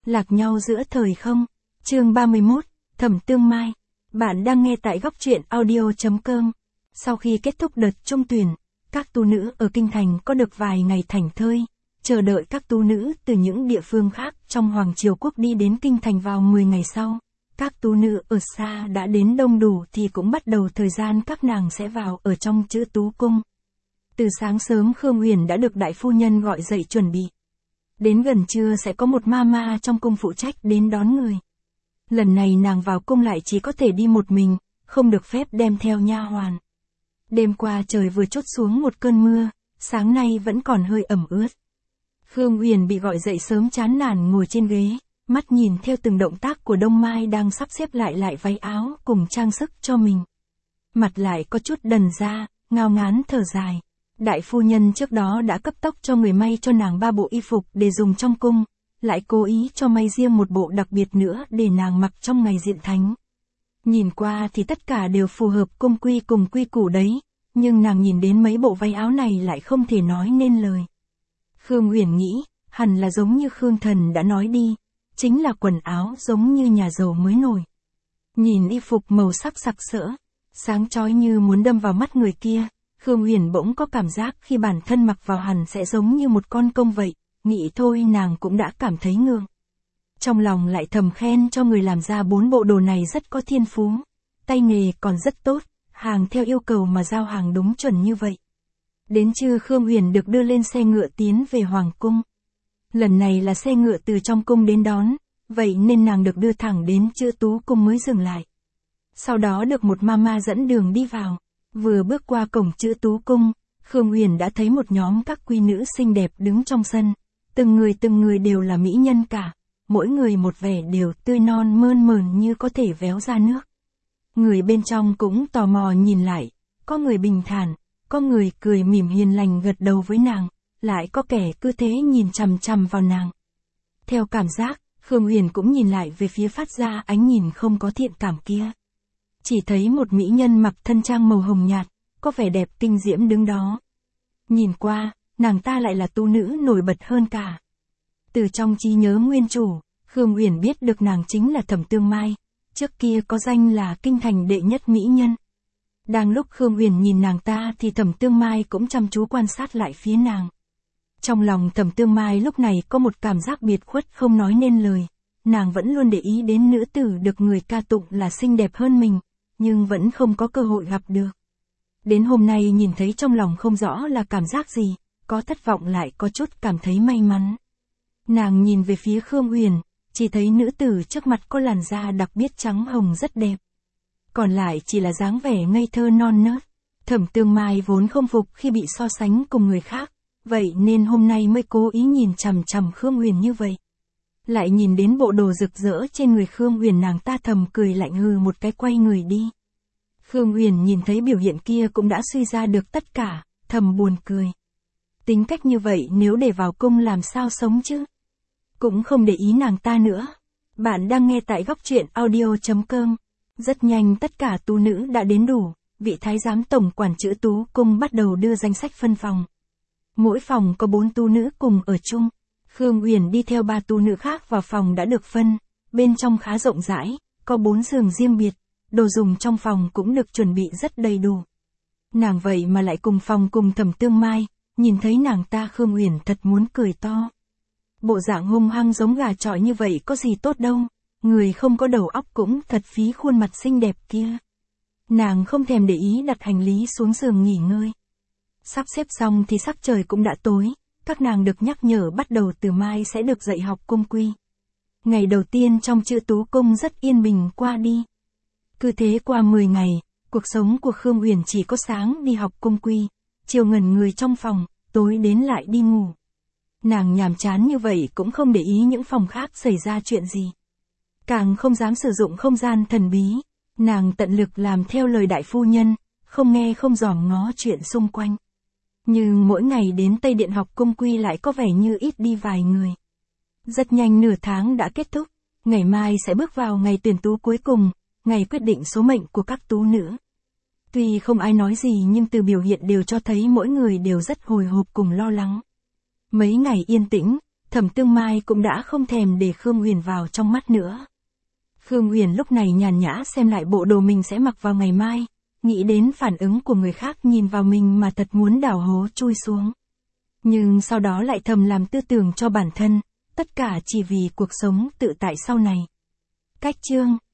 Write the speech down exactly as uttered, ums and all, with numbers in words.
Lạc nhau giữa thời không. Chương ba mươi mốt, Thẩm Tương Mai. Bạn đang nghe tại góc truyện audio chấm com. Sau khi kết thúc đợt trung tuyển, các tu nữ ở Kinh Thành có được vài ngày thảnh thơi, chờ đợi các tu nữ từ những địa phương khác trong Hoàng Triều Quốc đi đến Kinh Thành vào mười ngày sau. Các tu nữ ở xa đã đến đông đủ thì cũng bắt đầu thời gian các nàng sẽ vào ở trong Chữ Tú Cung. Từ sáng sớm Khương Huyền đã được đại phu nhân gọi dậy chuẩn bị. Đến gần trưa sẽ có một ma ma trong cung phụ trách đến đón người. Lần này nàng vào cung lại chỉ có thể đi một mình, không được phép đem theo nha hoàn. Đêm qua trời vừa trút xuống một cơn mưa, sáng nay vẫn còn hơi ẩm ướt. Khương Huyền bị gọi dậy sớm chán nản ngồi trên ghế, mắt nhìn theo từng động tác của Đông Mai đang sắp xếp lại lại váy áo cùng trang sức cho mình. Mặt lại có chút đần ra, ngao ngán thở dài. Đại phu nhân trước đó đã cấp tốc cho người may cho nàng ba bộ y phục để dùng trong cung, lại cố ý cho may riêng một bộ đặc biệt nữa để nàng mặc trong ngày diện thánh. Nhìn qua thì tất cả đều phù hợp cung quy cùng quy củ đấy, nhưng nàng nhìn đến mấy bộ váy áo này lại không thể nói nên lời. Khương Huyền nghĩ, hẳn là giống như Khương Thần đã nói đi, chính là quần áo giống như nhà giàu mới nổi. Nhìn y phục màu sắc sặc sỡ, sáng chói như muốn đâm vào mắt người kia, Khương Huyền bỗng có cảm giác khi bản thân mặc vào hẳn sẽ giống như một con công vậy, nghĩ thôi nàng cũng đã cảm thấy ngượng. Trong lòng lại thầm khen cho người làm ra bốn bộ đồ này rất có thiên phú, tay nghề còn rất tốt, hàng theo yêu cầu mà giao hàng đúng chuẩn như vậy. Đến trưa Khương Huyền được đưa lên xe ngựa tiến về Hoàng Cung. Lần này là xe ngựa từ trong cung đến đón, vậy nên nàng được đưa thẳng đến Chữ Tú Cung mới dừng lại. Sau đó được một mama dẫn đường đi vào. Vừa bước qua cổng Chữ Tú Cung, Khương Huyền đã thấy một nhóm các quý nữ xinh đẹp đứng trong sân. Từng người từng người đều là mỹ nhân cả, mỗi người một vẻ đều tươi non mơn mởn như có thể véo ra nước. Người bên trong cũng tò mò nhìn lại, có người bình thản, có người cười mỉm hiền lành gật đầu với nàng, lại có kẻ cứ thế nhìn chằm chằm vào nàng. Theo cảm giác, Khương Huyền cũng nhìn lại về phía phát ra ánh nhìn không có thiện cảm kia. Chỉ thấy một mỹ nhân mặc thân trang màu hồng nhạt, có vẻ đẹp kinh diễm đứng đó. Nhìn qua, nàng ta lại là tu nữ nổi bật hơn cả. Từ trong trí nhớ nguyên chủ, Khương Huyền biết được nàng chính là Thẩm Tương Mai, trước kia có danh là Kinh Thành đệ nhất mỹ nhân. Đang lúc Khương Huyền nhìn nàng ta thì Thẩm Tương Mai cũng chăm chú quan sát lại phía nàng. Trong lòng Thẩm Tương Mai lúc này có một cảm giác biệt khuất không nói nên lời, nàng vẫn luôn để ý đến nữ tử được người ca tụng là xinh đẹp hơn mình, nhưng vẫn không có cơ hội gặp được. Đến hôm nay nhìn thấy trong lòng không rõ là cảm giác gì, có thất vọng lại có chút cảm thấy may mắn. Nàng nhìn về phía Khương Huyền, chỉ thấy nữ tử trước mặt có làn da đặc biệt trắng hồng rất đẹp. Còn lại chỉ là dáng vẻ ngây thơ non nớt. Thẩm Tương Mai vốn không phục khi bị so sánh cùng người khác, vậy nên hôm nay mới cố ý nhìn chằm chằm Khương Huyền như vậy. Lại nhìn đến bộ đồ rực rỡ trên người Khương Huyền, nàng ta thầm cười lạnh hừ một cái quay người đi. Khương Huyền nhìn thấy biểu hiện kia cũng đã suy ra được tất cả, thầm buồn cười. Tính cách như vậy nếu để vào cung làm sao sống chứ? Cũng không để ý nàng ta nữa. Bạn đang nghe tại góc truyện audio chấm com. Rất nhanh tất cả tu nữ đã đến đủ, vị thái giám tổng quản Chữ Tú Cung bắt đầu đưa danh sách phân phòng. Mỗi phòng có bốn tu nữ cùng ở chung. Khương Huyền đi theo ba tu nữ khác vào phòng đã được phân, bên trong khá rộng rãi, có bốn giường riêng biệt, đồ dùng trong phòng cũng được chuẩn bị rất đầy đủ. Nàng vậy mà lại cùng phòng cùng Thẩm Tương Mai, nhìn thấy nàng ta Khương Huyền thật muốn cười to. Bộ dạng hung hăng giống gà chọi như vậy có gì tốt đâu, người không có đầu óc cũng thật phí khuôn mặt xinh đẹp kia. Nàng không thèm để ý đặt hành lý xuống giường nghỉ ngơi. Sắp xếp xong thì sắc trời cũng đã tối, các nàng được nhắc nhở bắt đầu từ mai sẽ được dạy học cung quy. Ngày đầu tiên trong Chữ Tú Cung rất yên bình qua đi. Cứ thế qua mười ngày, cuộc sống của Khương Huyền chỉ có sáng đi học cung quy, chiều ngẩn người trong phòng, tối đến lại đi ngủ. Nàng nhàm chán như vậy cũng không để ý những phòng khác xảy ra chuyện gì. Càng không dám sử dụng không gian thần bí, nàng tận lực làm theo lời đại phu nhân, không nghe không dòm ngó chuyện xung quanh. Nhưng mỗi ngày đến Tây Điện học cung quy lại có vẻ như ít đi vài người. Rất nhanh nửa tháng đã kết thúc, ngày mai sẽ bước vào ngày tuyển tú cuối cùng, ngày quyết định số mệnh của các tú nữ. Tuy không ai nói gì nhưng từ biểu hiện đều cho thấy mỗi người đều rất hồi hộp cùng lo lắng. Mấy ngày yên tĩnh, Thẩm Tương Mai cũng đã không thèm để Khương Huyền vào trong mắt nữa. Khương Huyền lúc này nhàn nhã xem lại bộ đồ mình sẽ mặc vào ngày mai, nghĩ đến phản ứng của người khác nhìn vào mình mà thật muốn đào hố chui xuống. Nhưng sau đó lại thầm làm tư tưởng cho bản thân, tất cả chỉ vì cuộc sống tự tại sau này. Cách chương